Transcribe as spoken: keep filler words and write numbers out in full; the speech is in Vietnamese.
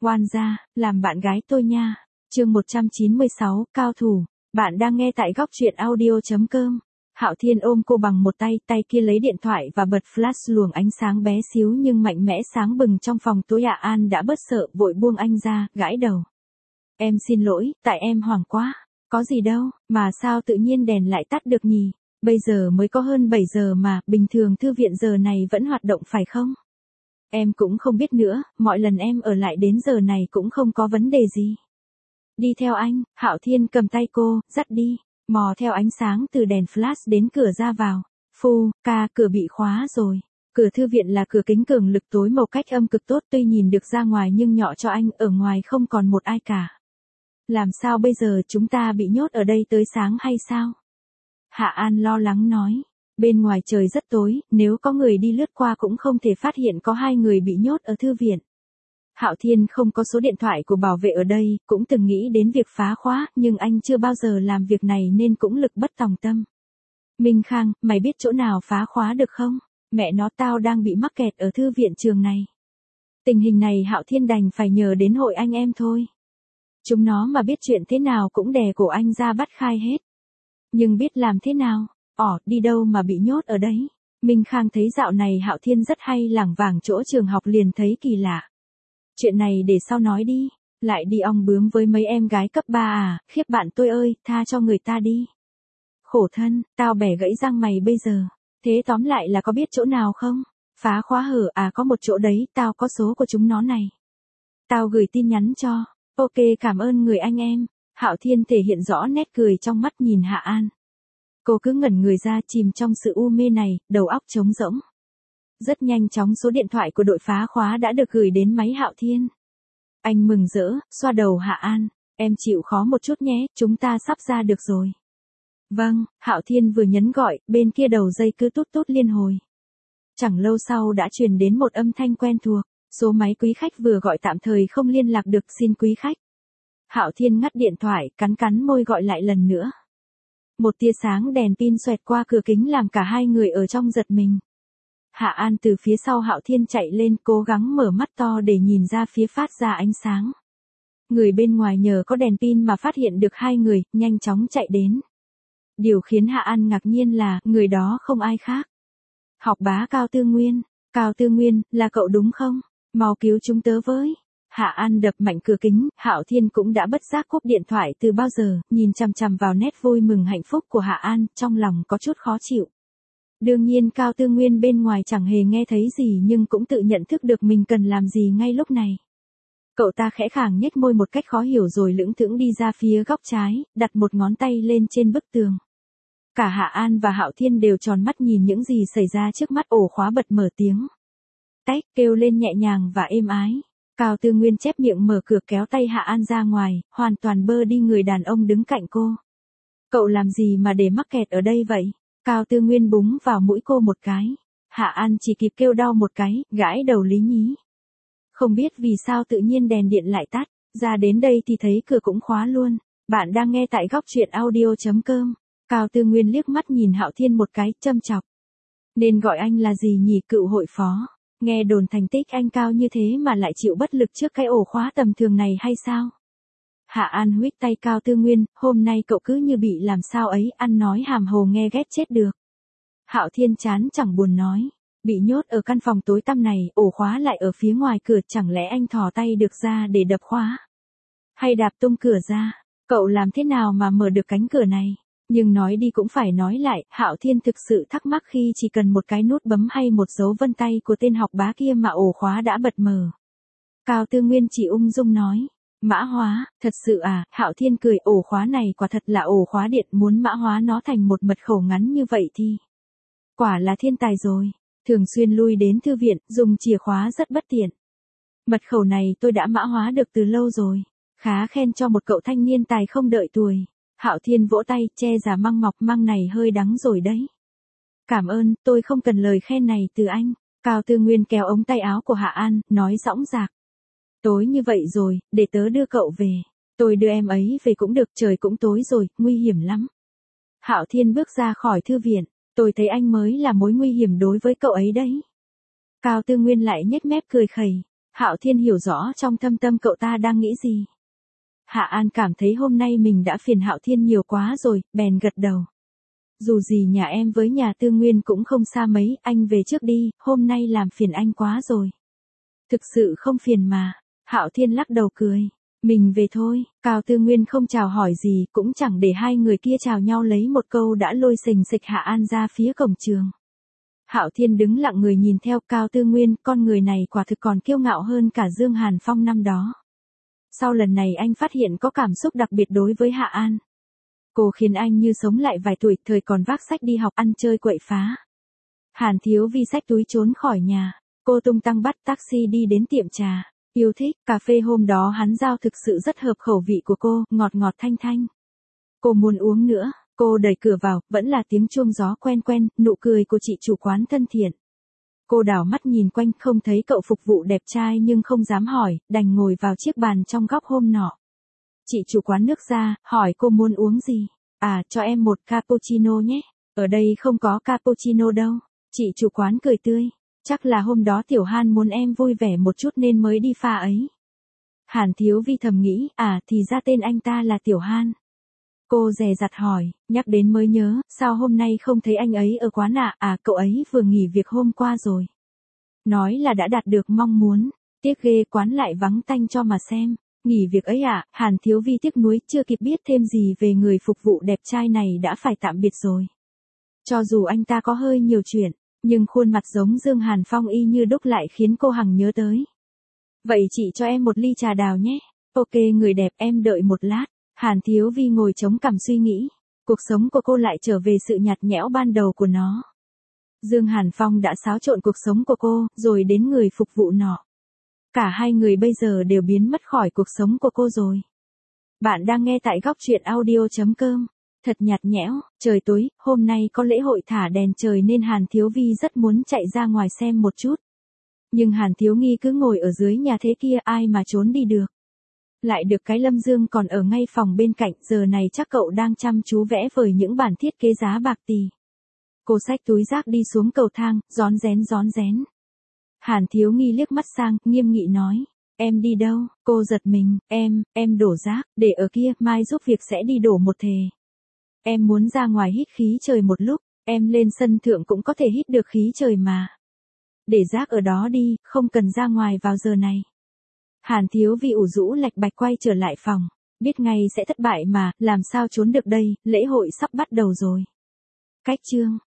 Oan gia, làm bạn gái tôi nha. Chương một trăm chín mươi sáu, cao thủ. Bạn đang nghe tại góc truyện audio chấm com. Hạo Thiên ôm cô bằng một tay, tay kia lấy điện thoại và bật flash luồng ánh sáng bé xíu nhưng mạnh mẽ sáng bừng trong phòng tối. Hạ An đã bớt sợ, vội buông anh ra, gãi đầu. Em xin lỗi, tại em hoảng quá. Có gì đâu, mà sao tự nhiên đèn lại tắt được nhỉ? Bây giờ mới có hơn bảy giờ mà, bình thường thư viện giờ này vẫn hoạt động phải không? Em cũng không biết nữa, mọi lần em ở lại đến giờ này cũng không có vấn đề gì. Đi theo anh, Hạo Thiên cầm tay cô, dắt đi, mò theo ánh sáng từ đèn flash đến cửa ra vào. Phu, ca, cửa bị khóa rồi. Cửa thư viện là cửa kính cường lực tối màu cách âm cực tốt, tuy nhìn được ra ngoài nhưng nhỏ cho anh, ở ngoài không còn một ai cả. Làm sao bây giờ, chúng ta bị nhốt ở đây tới sáng hay sao? Hạ An lo lắng nói. Bên ngoài trời rất tối, nếu có người đi lướt qua cũng không thể phát hiện có hai người bị nhốt ở thư viện. Hạo Thiên không có số điện thoại của bảo vệ ở đây, cũng từng nghĩ đến việc phá khóa, nhưng anh chưa bao giờ làm việc này nên cũng lực bất tòng tâm. Minh Khang, mày biết chỗ nào phá khóa được không? Mẹ nó, tao đang bị mắc kẹt ở thư viện trường này. Tình hình này Hạo Thiên đành phải nhờ đến hội anh em thôi. Chúng nó mà biết chuyện thế nào cũng đè cổ anh ra bắt khai hết. Nhưng biết làm thế nào? Ỏ, đi đâu mà bị nhốt ở đấy? Minh Khang thấy dạo này Hạo Thiên rất hay lảng vảng chỗ trường học liền thấy kỳ lạ. Chuyện này để sau nói đi, lại đi ong bướm với mấy em gái cấp ba à, khiếp bạn tôi ơi, tha cho người ta đi. Khổ thân, tao bẻ gãy răng mày bây giờ. Thế tóm lại là có biết chỗ nào không? Phá khóa hở à, có một chỗ đấy, tao có số của chúng nó này. Tao gửi tin nhắn cho. Ok, cảm ơn người anh em. Hạo Thiên thể hiện rõ nét cười trong mắt nhìn Hạ An. Cô cứ ngẩn người ra, chìm trong sự u mê này, đầu óc trống rỗng. Rất nhanh chóng số điện thoại của đội phá khóa đã được gửi đến máy Hạo Thiên. Anh mừng rỡ, xoa đầu Hạ An. Em chịu khó một chút nhé, chúng ta sắp ra được rồi. Vâng, Hạo Thiên vừa nhấn gọi, bên kia đầu dây cứ tút tút liên hồi. Chẳng lâu sau đã truyền đến một âm thanh quen thuộc. Số máy quý khách vừa gọi tạm thời không liên lạc được, xin quý khách. Hạo Thiên ngắt điện thoại, cắn cắn môi gọi lại lần nữa. Một tia sáng đèn pin xoẹt qua cửa kính làm cả hai người ở trong giật mình. Hạ An từ phía sau Hạo Thiên chạy lên, cố gắng mở mắt to để nhìn ra phía phát ra ánh sáng. Người bên ngoài nhờ có đèn pin mà phát hiện được hai người, nhanh chóng chạy đến. Điều khiến Hạ An ngạc nhiên là, người đó không ai khác. Học bá Cao Tư Nguyên. Cao Tư Nguyên, là cậu đúng không? Mau cứu chúng tớ với. Hạ An đập mạnh cửa kính, Hạo Thiên cũng đã bất giác cúp điện thoại từ bao giờ, nhìn chằm chằm vào nét vui mừng hạnh phúc của Hạ An, trong lòng có chút khó chịu. Đương nhiên Cao Tư Nguyên bên ngoài chẳng hề nghe thấy gì nhưng cũng tự nhận thức được mình cần làm gì ngay lúc này. Cậu ta khẽ khàng nhếch môi một cách khó hiểu rồi lững thững đi ra phía góc trái, đặt một ngón tay lên trên bức tường. Cả Hạ An và Hạo Thiên đều tròn mắt nhìn những gì xảy ra trước mắt. Ổ khóa bật mở tiếng. Tách, kêu lên nhẹ nhàng và êm ái. Cao Tư Nguyên chép miệng mở cửa kéo tay Hạ An ra ngoài, hoàn toàn bơ đi người đàn ông đứng cạnh cô. Cậu làm gì mà để mắc kẹt ở đây vậy? Cao Tư Nguyên búng vào mũi cô một cái. Hạ An chỉ kịp kêu đau một cái, gãi đầu lý nhí. Không biết vì sao tự nhiên đèn điện lại tắt, ra đến đây thì thấy cửa cũng khóa luôn. Bạn đang nghe tại góc truyện audio chấm com. Cao Tư Nguyên liếc mắt nhìn Hạo Thiên một cái, châm chọc. Nên gọi anh là gì nhỉ, cựu hội phó? Nghe đồn thành tích anh cao như thế mà lại chịu bất lực trước cái ổ khóa tầm thường này hay sao? Hạ An huých tay Cao Tư Nguyên, hôm nay cậu cứ như bị làm sao ấy, ăn nói hàm hồ nghe ghét chết được. Hạo Thiên chán chẳng buồn nói, bị nhốt ở căn phòng tối tăm này, ổ khóa lại ở phía ngoài cửa, chẳng lẽ anh thò tay được ra để đập khóa? Hay đạp tung cửa ra? Cậu làm thế nào mà mở được cánh cửa này? Nhưng nói đi cũng phải nói lại, Hạo Thiên thực sự thắc mắc khi chỉ cần một cái nút bấm hay một dấu vân tay của tên học bá kia mà ổ khóa đã bật mở. Cao Tư Nguyên chỉ ung dung nói, mã hóa, thật sự à? Hạo Thiên cười, ổ khóa này quả thật là ổ khóa điện, muốn mã hóa nó thành một mật khẩu ngắn như vậy thì quả là thiên tài rồi. Thường xuyên lui đến thư viện, dùng chìa khóa rất bất tiện. Mật khẩu này tôi đã mã hóa được từ lâu rồi. Khá khen cho một cậu thanh niên tài không đợi tuổi. Hạo Thiên vỗ tay, che giả măng mọc, măng này hơi đắng rồi đấy. Cảm ơn, tôi không cần lời khen này từ anh. Cao Tư Nguyên kéo ống tay áo của Hạ An, nói dõng dạc. Tối như vậy rồi, để tớ đưa cậu về. Tôi đưa em ấy về cũng được, trời cũng tối rồi, nguy hiểm lắm. Hạo Thiên bước ra khỏi thư viện, tôi thấy anh mới là mối nguy hiểm đối với cậu ấy đấy. Cao Tư Nguyên lại nhếch mép cười khẩy. Hạo Thiên hiểu rõ trong thâm tâm cậu ta đang nghĩ gì. Hạ An cảm thấy hôm nay mình đã phiền Hạo Thiên nhiều quá rồi, bèn gật đầu. Dù gì nhà em với nhà Tư Nguyên cũng không xa mấy, anh về trước đi, hôm nay làm phiền anh quá rồi. Thực sự không phiền mà. Hạo Thiên lắc đầu cười. Mình về thôi. Cao Tư Nguyên không chào hỏi gì, cũng chẳng để hai người kia chào nhau lấy một câu đã lôi sình sịch Hạ An ra phía cổng trường. Hạo Thiên đứng lặng người nhìn theo Cao Tư Nguyên, con người này quả thực còn kiêu ngạo hơn cả Dương Hàn Phong năm đó. Sau lần này anh phát hiện có cảm xúc đặc biệt đối với Hạ An. Cô khiến anh như sống lại vài tuổi, thời còn vác sách đi học ăn chơi quậy phá. Hàn Thiếu Vi xách túi trốn khỏi nhà, cô tung tăng bắt taxi đi đến tiệm trà. Yêu thích, cà phê hôm đó hắn giao thực sự rất hợp khẩu vị của cô, ngọt ngọt thanh thanh. Cô muốn uống nữa, cô đẩy cửa vào, vẫn là tiếng chuông gió quen quen, nụ cười của chị chủ quán thân thiện. Cô đảo mắt nhìn quanh, không thấy cậu phục vụ đẹp trai nhưng không dám hỏi, đành ngồi vào chiếc bàn trong góc hôm nọ. Chị chủ quán nước ra, hỏi cô muốn uống gì. À, cho em một cappuccino nhé. Ở đây không có cappuccino đâu. Chị chủ quán cười tươi. Chắc là hôm đó Tiểu Han muốn em vui vẻ một chút nên mới đi pha ấy. Hàn Thiếu Vi thầm nghĩ, à thì ra tên anh ta là Tiểu Han. Cô dè dặt hỏi, nhắc đến mới nhớ, sao hôm nay không thấy anh ấy ở quán ạ? À? à cậu ấy vừa nghỉ việc hôm qua rồi. Nói là đã đạt được mong muốn, tiếc ghê quán lại vắng tanh cho mà xem. Nghỉ việc ấy à? Hàn Thiếu Vi tiếc nuối, chưa kịp biết thêm gì về người phục vụ đẹp trai này đã phải tạm biệt rồi. Cho dù anh ta có hơi nhiều chuyện, nhưng khuôn mặt giống Dương Hàn Phong y như đúc lại khiến cô hằng nhớ tới. Vậy chị cho em một ly trà đào nhé. Ok người đẹp, em đợi một lát. Hàn Thiếu Vi ngồi chống cằm suy nghĩ. Cuộc sống của cô lại trở về sự nhạt nhẽo ban đầu của nó. Dương Hàn Phong đã xáo trộn cuộc sống của cô, rồi đến người phục vụ nọ. Cả hai người bây giờ đều biến mất khỏi cuộc sống của cô rồi. Bạn đang nghe tại góc truyện audio chấm com. Thật nhạt nhẽo, trời tối, hôm nay có lễ hội thả đèn trời nên Hàn Thiếu Vi rất muốn chạy ra ngoài xem một chút. Nhưng Hàn Thiếu Nghi cứ ngồi ở dưới nhà thế kia, ai mà trốn đi được. Lại được cái Lâm Dương còn ở ngay phòng bên cạnh, giờ này chắc cậu đang chăm chú vẽ vời những bản thiết kế giá bạc tì. Cô xách túi rác đi xuống cầu thang, rón rén rón rén. Hàn Thiếu Nghi liếc mắt sang, nghiêm nghị nói. Em đi đâu? Cô giật mình, em, em đổ rác, để ở kia, mai giúp việc sẽ đi đổ một thề. Em muốn ra ngoài hít khí trời một lúc, em lên sân thượng cũng có thể hít được khí trời mà. Để rác ở đó đi, không cần ra ngoài vào giờ này. Hàn Thiếu Vi ủ rũ lạch bạch quay trở lại phòng, biết ngay sẽ thất bại mà, làm sao trốn được đây, lễ hội sắp bắt đầu rồi. Cách chương